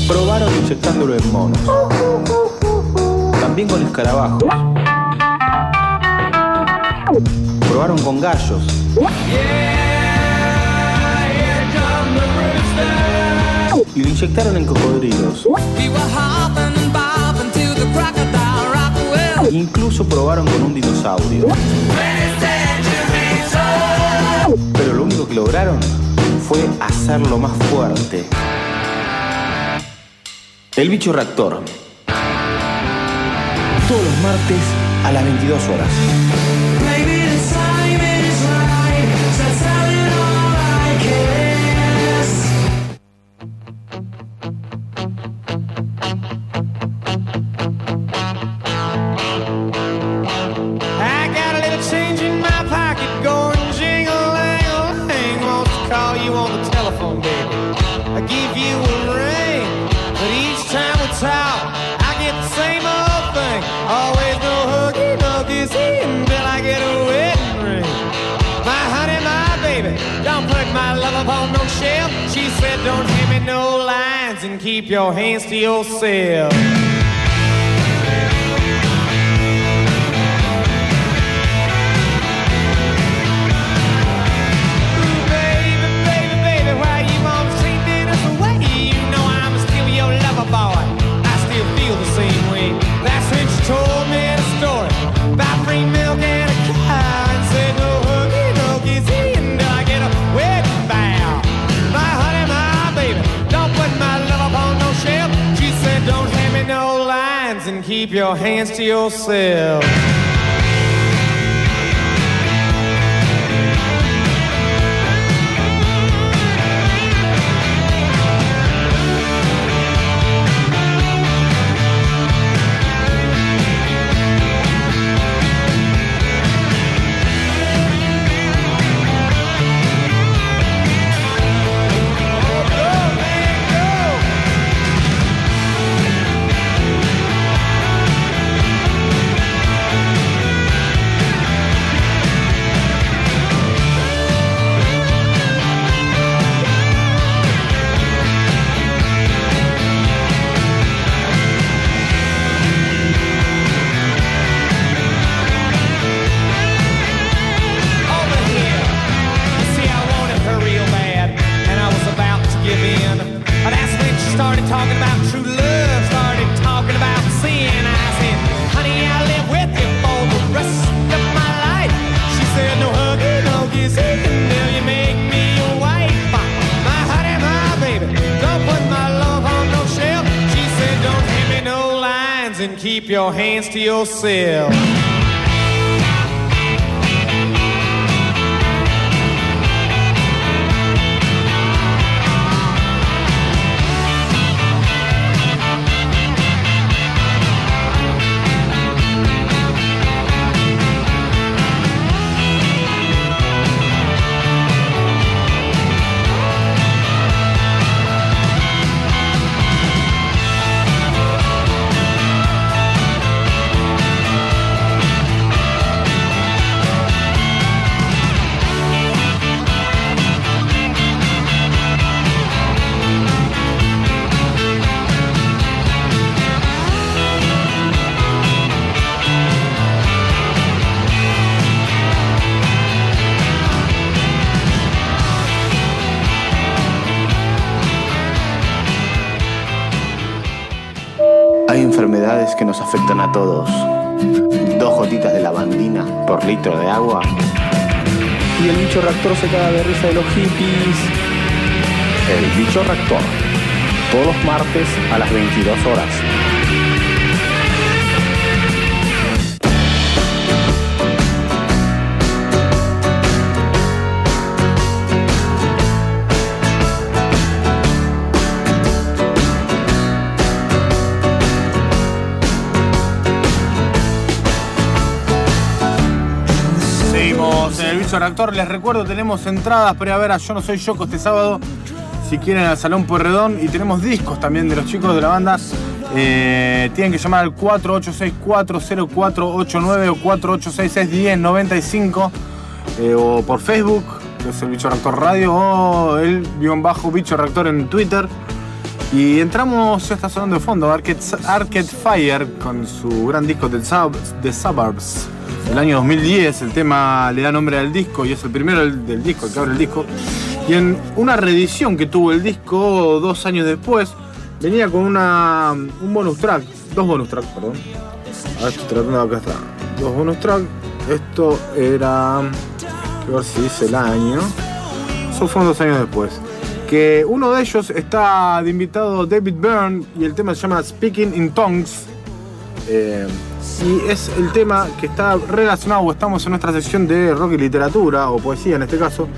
Probaron inyectándolo en monos. También con escarabajos. Probaron con gallos. Y lo inyectaron en cocodrilos. Incluso probaron con un dinosaurio. Pero lo único que lograron fue hacerlo más fuerte. El bicho reactor. Todos los martes a las 22 horas. She said, don't hand me no lines and keep your hands to yourself. Ooh, baby, baby, baby, why you wanna sing this away? You know I'm still your lover boy. I still feel the same way. That's when she told me the story about free milk and a cow and said, no hooky, no kissy until I get a wedding bow. My honey, my baby, don't put my love upon no shelf. She said, don't hand me no lines and keep your hands to yourself. Keep your hands to yourself. Hay enfermedades que nos afectan a todos. 2 gotitas de lavandina por litro de agua y el bicho reactor se caga de risa de los hippies. El bicho reactor. Todos los martes a las 22 horas. El bicho reactor, les recuerdo, tenemos entradas para ir a ver a Yo No Soy Yoko este sábado, si quieren, al Salón Pueyrredón, y tenemos discos también de los chicos de la banda. Tienen que llamar al 48640489 o 48661095 o por Facebook, que es el Bicho Reactor Radio, o el _Bicho Reactor en Twitter. Y entramos, ya está sonando de fondo, Arcade Fire con su gran disco The Suburbs del año 2010. El tema le da nombre al disco y es el primero del disco, el que abre el disco. Y en una reedición que tuvo el disco 2 años después, venía con un bonus track, 2 bonus tracks, perdón. A ver, estoy tratando, acá está. 2 bonus tracks. Esto era, a ver si dice el año. Eso fueron 2 años después. Que uno de ellos está de invitado David Byrne y el tema se llama Speaking in Tongues. Y es el tema que está relacionado, o estamos en nuestra sección de rock y literatura, o poesía en este caso.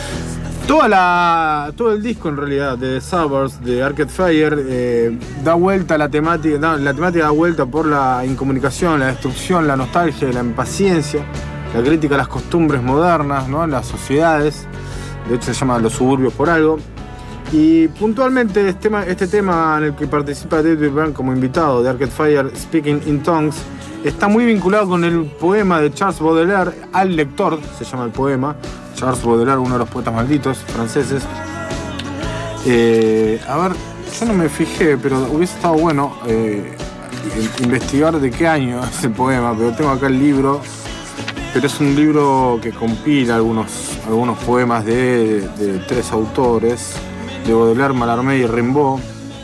Todo el disco en realidad de Suburbs, de Arcade Fire, da vuelta a la temática, la temática da vuelta por la incomunicación, la destrucción, la nostalgia, la impaciencia, la crítica a las costumbres modernas, ¿no? Las sociedades. De hecho se llama Los suburbios por algo. Y puntualmente este tema en el que participa David Byrne como invitado de Arcade Fire, Speaking in Tongues, está muy vinculado con el poema de Charles Baudelaire, Al lector, se llama el poema. Charles Baudelaire, uno de los poetas malditos franceses. A ver, yo no me fijé, pero hubiese estado bueno investigar de qué año es el poema, pero tengo acá el libro. Pero es un libro que compila algunos poemas de 3 autores, de Baudelaire, Mallarmé y Rimbaud.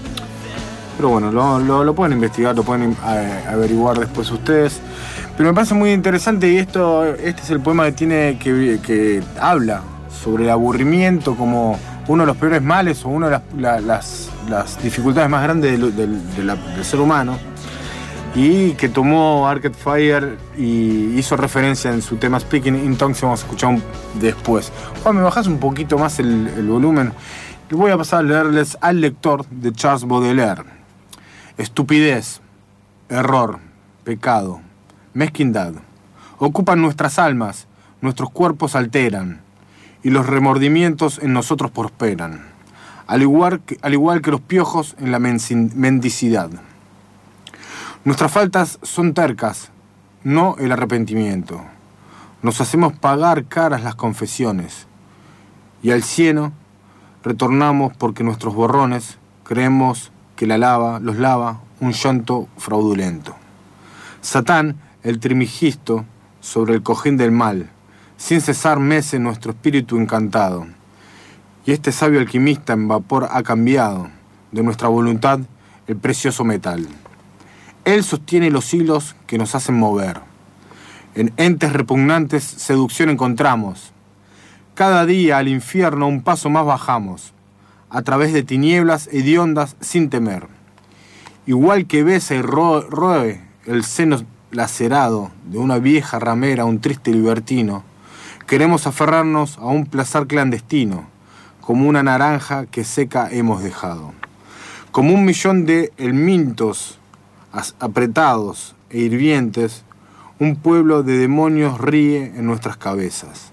Pero bueno, lo pueden investigar, lo pueden averiguar después ustedes. Pero me parece muy interesante y este es el poema que habla sobre el aburrimiento como uno de los peores males o una de las dificultades más grandes del ser humano. Y que tomó Arcade Fire y hizo referencia en su tema Speaking in Tongues, vamos a escuchar después. Juan, ¿me bajás un poquito más el volumen? Y voy a pasar a leerles Al lector de Charles Baudelaire. Estupidez, error, pecado, mezquindad ocupan nuestras almas, nuestros cuerpos alteran y los remordimientos en nosotros prosperan, al igual que los piojos en la mendicidad. Nuestras faltas son tercas, no el arrepentimiento. Nos hacemos pagar caras las confesiones y al cielo retornamos porque nuestros borrones creemos que los lava un llanto fraudulento. Satán, el trimigisto, sobre el cojín del mal, sin cesar mece nuestro espíritu encantado. Y este sabio alquimista en vapor ha cambiado de nuestra voluntad el precioso metal. Él sostiene los hilos que nos hacen mover. En entes repugnantes seducción encontramos. Cada día al infierno un paso más bajamos, a través de tinieblas hediondas sin temer. Igual que besa y roe el seno lacerado de una vieja ramera, un triste libertino, queremos aferrarnos a un placer clandestino, como una naranja que seca hemos dejado. Como 1.000.000 de helmintos apretados e hirvientes, un pueblo de demonios ríe en nuestras cabezas.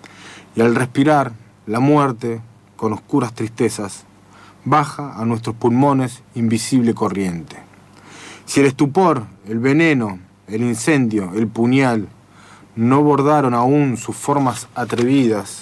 Y al respirar, la muerte, con oscuras tristezas, baja a nuestros pulmones invisible corriente. Si el estupor, el veneno, el incendio, el puñal, no bordaron aún sus formas atrevidas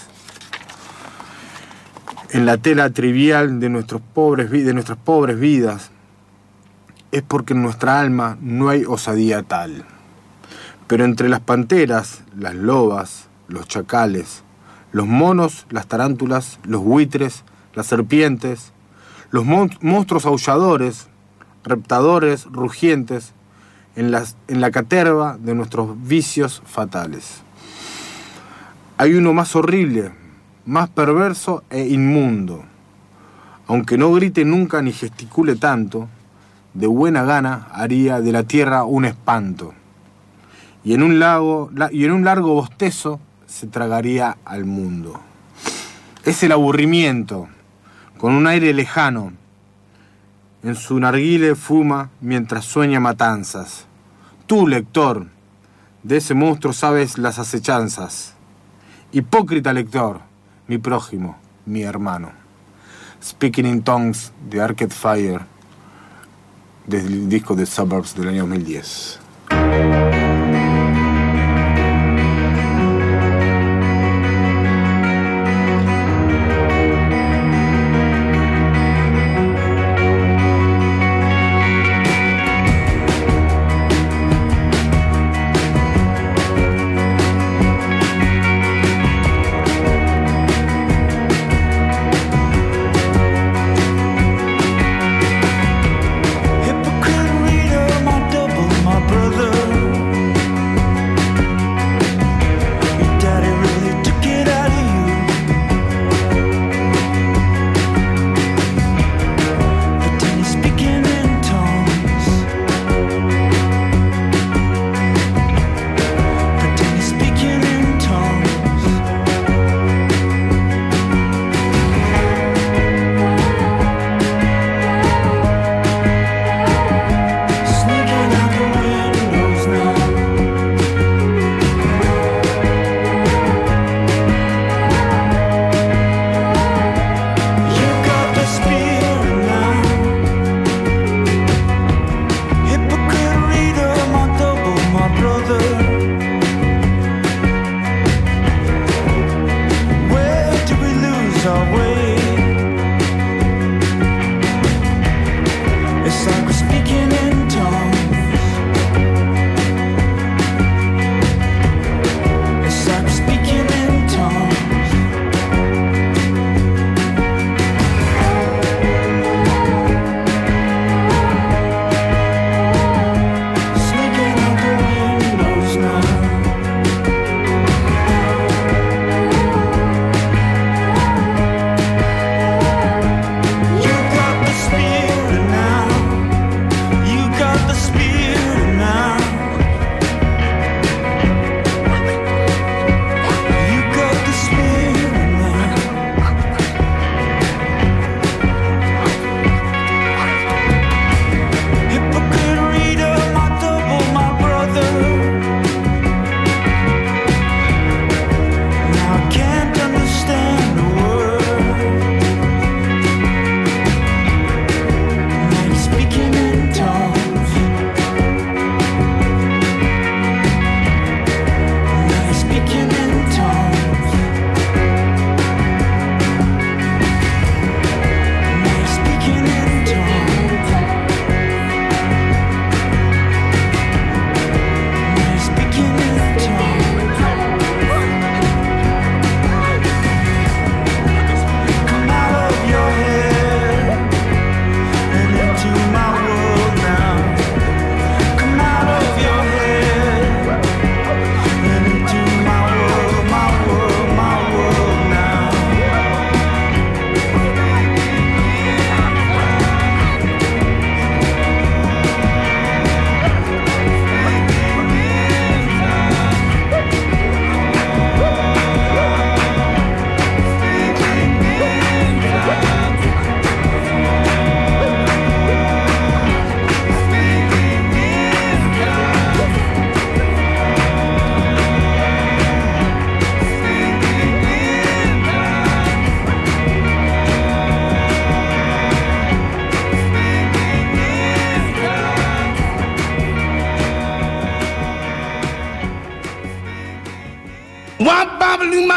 en la tela trivial de nuestras pobres vidas, es porque en nuestra alma no hay osadía tal. Pero entre las panteras, las lobas, los chacales, los monos, las tarántulas, los buitres, las serpientes, los monstruos aulladores, reptadores, rugientes, en la caterva de nuestros vicios fatales. Hay uno más horrible, más perverso e inmundo. Aunque no grite nunca ni gesticule tanto, de buena gana haría de la tierra un espanto. Y en un largo bostezo se tragaría al mundo. Es el aburrimiento, con un aire lejano. En su narguile fuma mientras sueña matanzas. Tú, lector, de ese monstruo sabes las acechanzas. Hipócrita lector, mi prójimo, mi hermano. Speaking in Tongues de Arcade Fire, del disco de Suburbs del año 2010.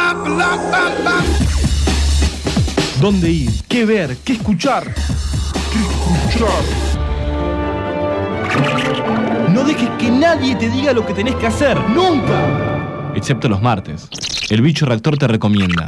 ¿Dónde ir? ¿Qué ver? ¿Qué escuchar? No dejes que nadie te diga lo que tenés que hacer. ¡Nunca! Excepto los martes. El Bicho Reactor te recomienda.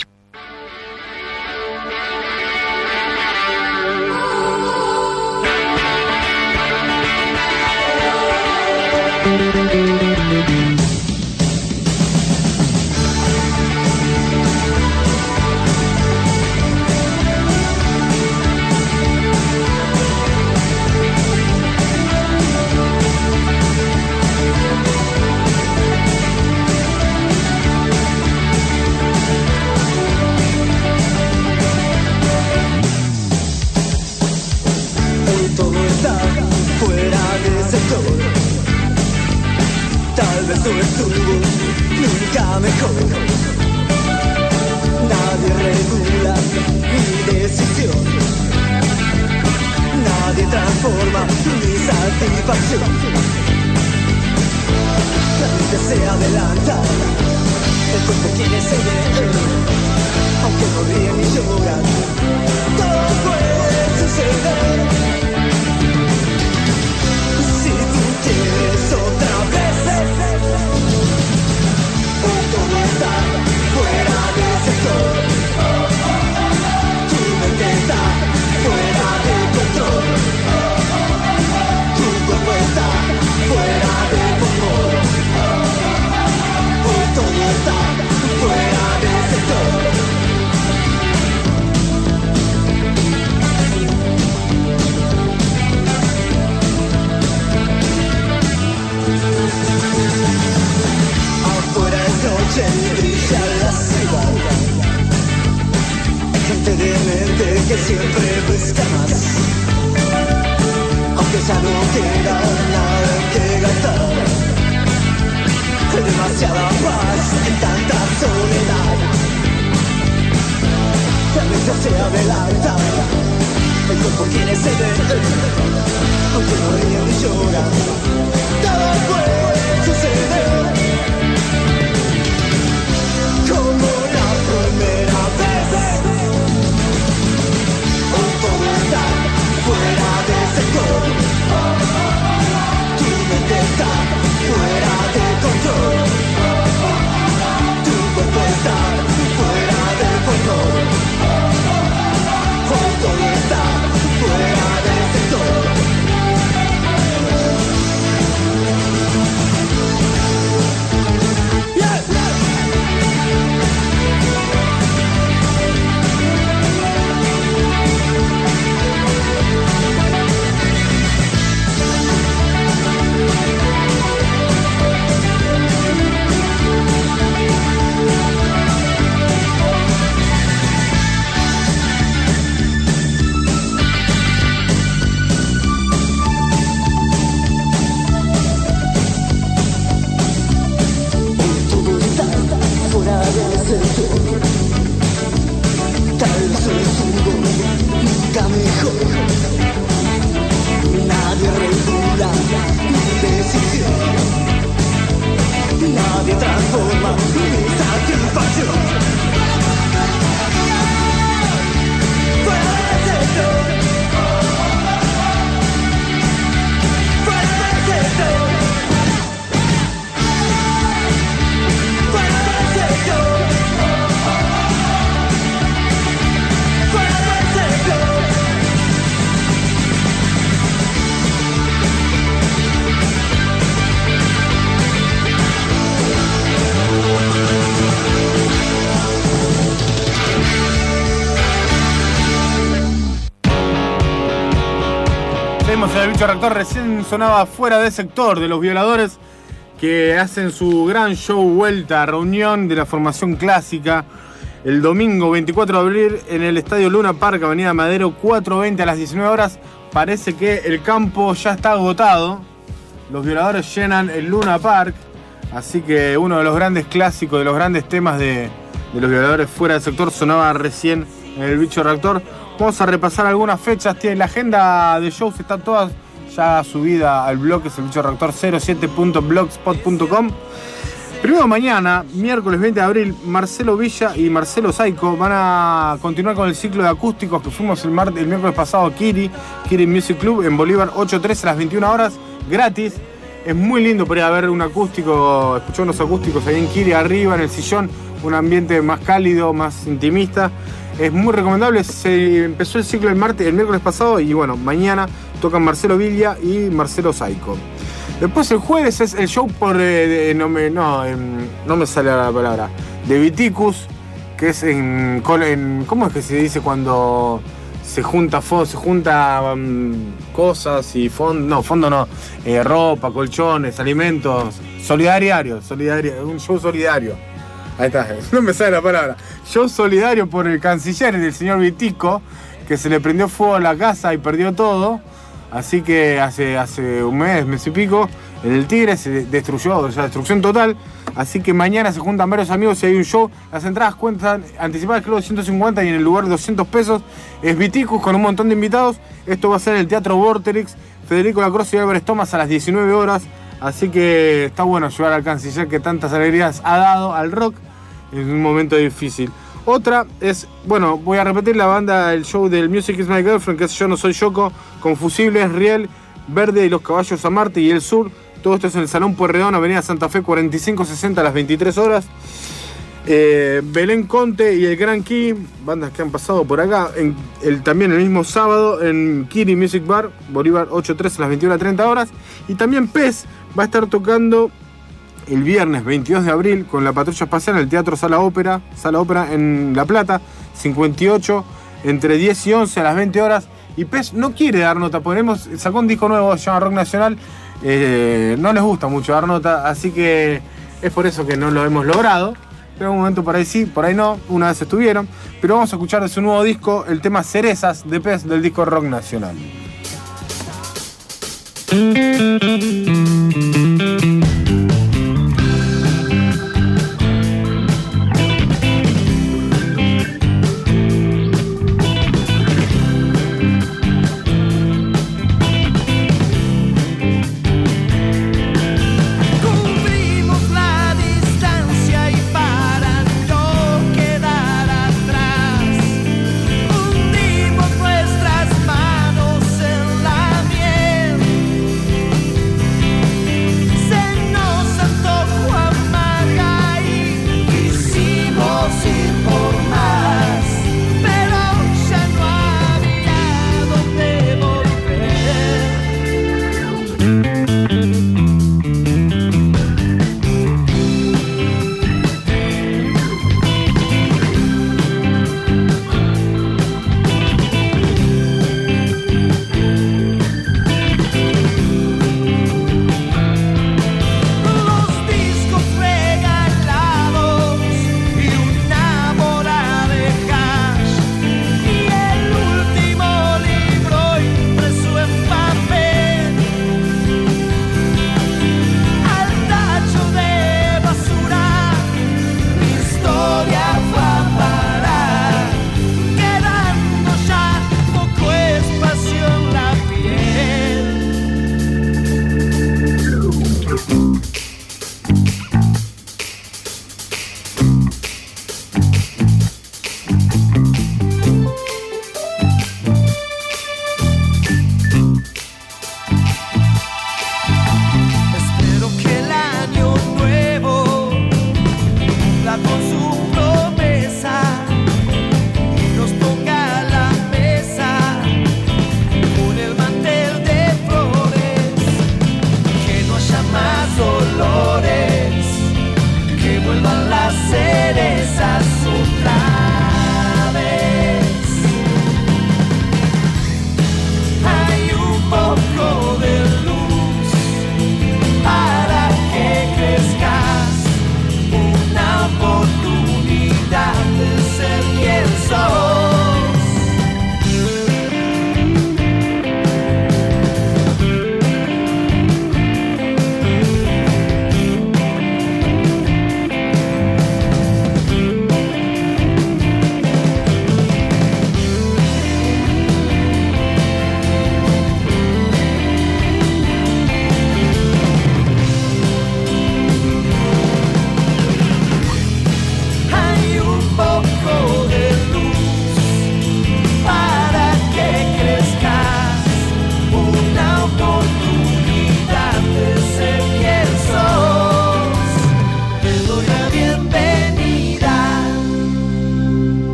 El Bicho Reactor recién sonaba Fuera de Sector, de Los Violadores, que hacen su gran show vuelta, reunión de la formación clásica el domingo 24 de abril en el Estadio Luna Park, Avenida Madero, 4:20 a las 19 horas. Parece que el campo ya está agotado. Los Violadores llenan el Luna Park, así que uno de los grandes clásicos, de los grandes temas de Los Violadores, Fuera de Sector, sonaba recién en el Bicho Reactor. Vamos a repasar algunas fechas. La agenda de shows está toda ya subida al blog, es el Bicho Reactor 07.blogspot.com. Primero mañana, miércoles 20 de abril, Marcelo Villa y Marcelo Saico van a continuar con el ciclo de acústicos que fuimos el miércoles pasado a Kiri Music Club en Bolívar 813 a las 21 horas, gratis. Es muy lindo por ir a ver un acústico, escuchar unos acústicos ahí en Kiri, arriba en el sillón, un ambiente más cálido, más intimista. Es muy recomendable. Se empezó el ciclo el miércoles pasado y bueno, mañana tocan Marcelo Villa y Marcelo Saico. Después el jueves es el show por... no me sale la palabra. De Viticus, que es en... ¿Cómo es que se dice cuando se junta cosas y fondo no. Ropa, colchones, alimentos. Solidario, un show solidario. Ahí está, no me sale la palabra. Show solidario por el canciller del señor Vitico, que se le prendió fuego a la casa y perdió todo. Así que hace un mes y pico, en el Tigre se destruyó, o sea, destrucción total. Así que mañana se juntan varios amigos y hay un show. Las entradas cuentan anticipadas, creo, 150 y en el lugar 200 pesos. Es Viticus con un montón de invitados. Esto va a ser en el Teatro Vorterix, Federico Lacroze y Álvarez Thomas a las 19 horas. Así que está bueno ayudar al canciller que tantas alegrías ha dado al rock en un momento difícil. Otra es, bueno, voy a repetir la banda, el show del Music is My Girlfriend, que es Yo no soy Yoko, con Fusibles, Riel, Verde y Los Caballos a Marte y El Sur. Todo esto es en el Salón Pueyrredón, Avenida Santa Fe 4560 a las 23 horas. Belén Conte y el Gran Key, bandas que han pasado por acá. También el mismo sábado en Kiri Music Bar, Bolívar 813 a las 21:30 horas. Y también Pez va a estar tocando el viernes 22 de abril con la Patrulla Espacial en el Teatro Sala Ópera en La Plata, 58, entre 10 y 11 a las 20 horas. Y Pez no quiere dar nota, sacó un disco nuevo, se llama Rock Nacional, no les gusta mucho dar nota, así que es por eso que no lo hemos logrado. Pero en un momento por ahí sí, por ahí no, una vez estuvieron. Pero vamos a escuchar de su nuevo disco el tema Cerezas de Pez del disco Rock Nacional. Nuestras manos en la miel.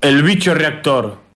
El bicho reactor.